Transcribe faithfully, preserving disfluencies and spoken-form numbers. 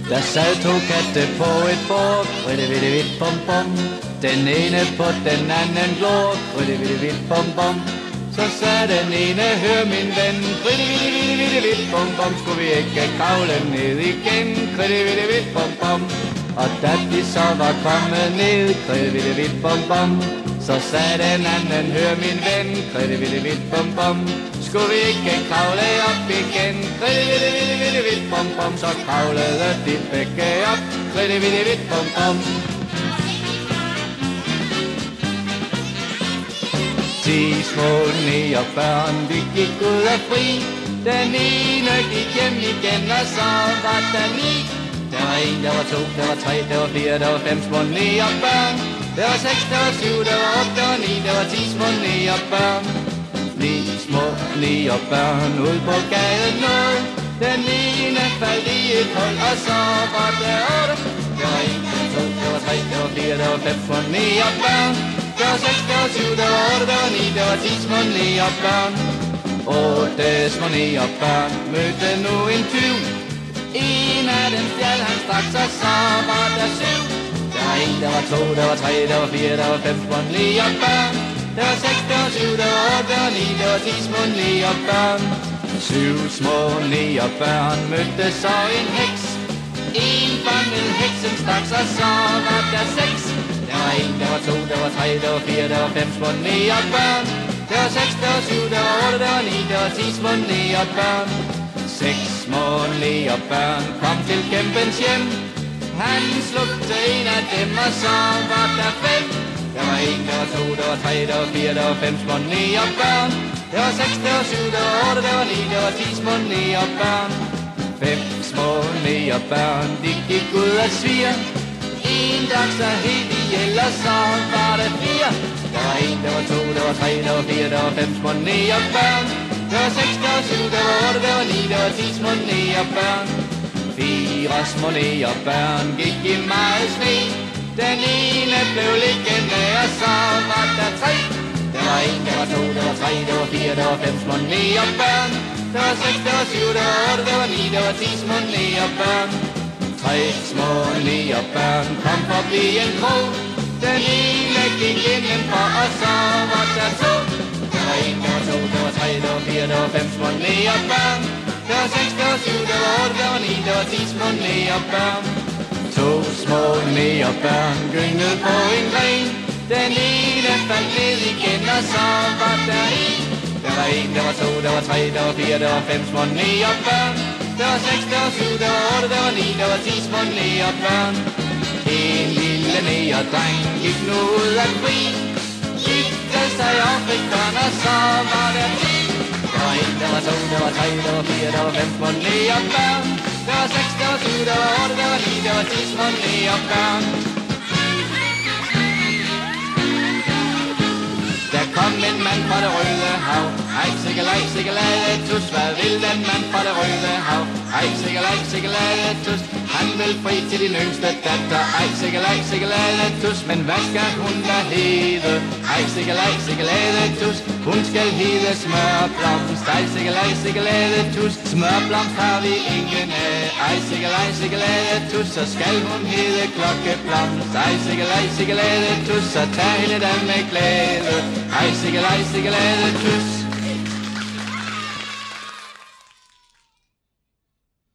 Der sad to katte på et bord, ritte vitte vidt bom bom. Den ene på den anden glor, ritte vitte vidt bom bom. Så sagde den ene, hør min ven, ritte vitte vitte vitte vidt bom bom. Skulle vi ikke kravle ned igen, ritte vitte vidt bom bom. Og da de så var kommet ned, ritte vitte vidt bom bom. Så sagde den anden, hør min ven, ritte vitte vidt bom bom. Skulle vi ikke kravle op igen, ritte vitte vitte vitte vidt bom bom. Så kravlede de begge op, ritte vitte vidt bom bom. De små negerbørn, vi gik ud af fri. Den ene gik hjem igen, og så var der ni. Der var en, der var to, der var tre, der var fire, der var fem små negerbørn. Der var seks, der var syv, der var otte, der var ni, der var ti små negerbørn. Ni små negerbørn ud på gaden nåede. Den ene faldt i et hul, og så var der otte. Der var en, der var to, der var tre, der var fire, der var fem små negerbørn. Der var seks, der var syv, der var otte, der var ni, der var ti små negerbørn. Otte små negerbørn mødte nu en tyv. En af dem stjal han straks, og så var der syv. Der var en, der var to, der var tre, der var fire, der var fem små negerbørn. Der var seks, der var syv, der var otte, der var ni, der var ti små negerbørn. Syv små negerbørn mødte så en heks. En fangede heksen straks, og så var der seks. Der var en, der var to, der var tre, der var fire, der var fem små negerbørn. Der var seks, der var syv, der var otte, der var ni, der var ti små negerbørn. Seks små negerbørn kom til kæmpens hjem. Han slugte en af dem, og så var der fem. Der var en, der var to, der var tre, der var fire, der var fem små negerbørn. Der var seks, der var syv, der var otte, der var ni, der var ti små negerbørn. Fem små negerbørn, de gik ud af svir. En dag så helt ihjel, og så var der fire. Der var en, der var to, der var tre, der var fire, der var fem små negerbørn. Der var seks, der var syv, der var otte, der var ni, der var ti små negerbørn. Fire små negerbørn gik i meget sne. Den ene blev liggende, og så var der tre. Der var en, der var to, der var tre, der var fire, der var fem små negerbørn. Der var seks, der var syv, der var otte, der var ni, der var ti små negerbørn. Tre små negerbørn kom forbi en krog. Den ene gik indenfor, og så var der to. Der var en, der var to, der var tre, der var fire, der var fem små negerbørn. Der var seks, der var syv, der var otte, der var ni, der var ti små negerbørn. To små negerbørn gyngede på en gren. Den ene faldt ned igen, og så var der en. Der var en, der var to, der var tre, der var fire, der var fem små negerbørn. Der var seks, der var syv, der var otte, der var ni, der var ti små negerbørn. En lille negerdreng gik nu ud af fri. Gifte sig og fik børn, og så var der ti. Der var en, der var to, der var tre, der var fire, der var fem små negerbørn. Der var seks, der var syv, der var otte, der var ni, der var ti små negerbørn. Der kom en mand fra det røde hav. Ej, sikkelej, sikkelade, tus. Hvad vil den mand fra det røde hav? Ej, sikkelej, sikkelade, tus. Han vil fri til din yngste datter. Ej, sikkelej, sikkelade, tus. Men hvad skal hun da hedde? Ej, sikkelej, sikkelade, tus. Hun skal hedde Smørblomst. Ej, sikkelej, sikkelade, tus. Smørblomst har vi ingen af. Ej, sikkelej, sikkelade, tus. Så skal hun hedde Klokkeblomst. Ej, sikkelej, sikkelade, tus. Så tag hende da med glæde. Ej, sikkelej, sikkelade, tus.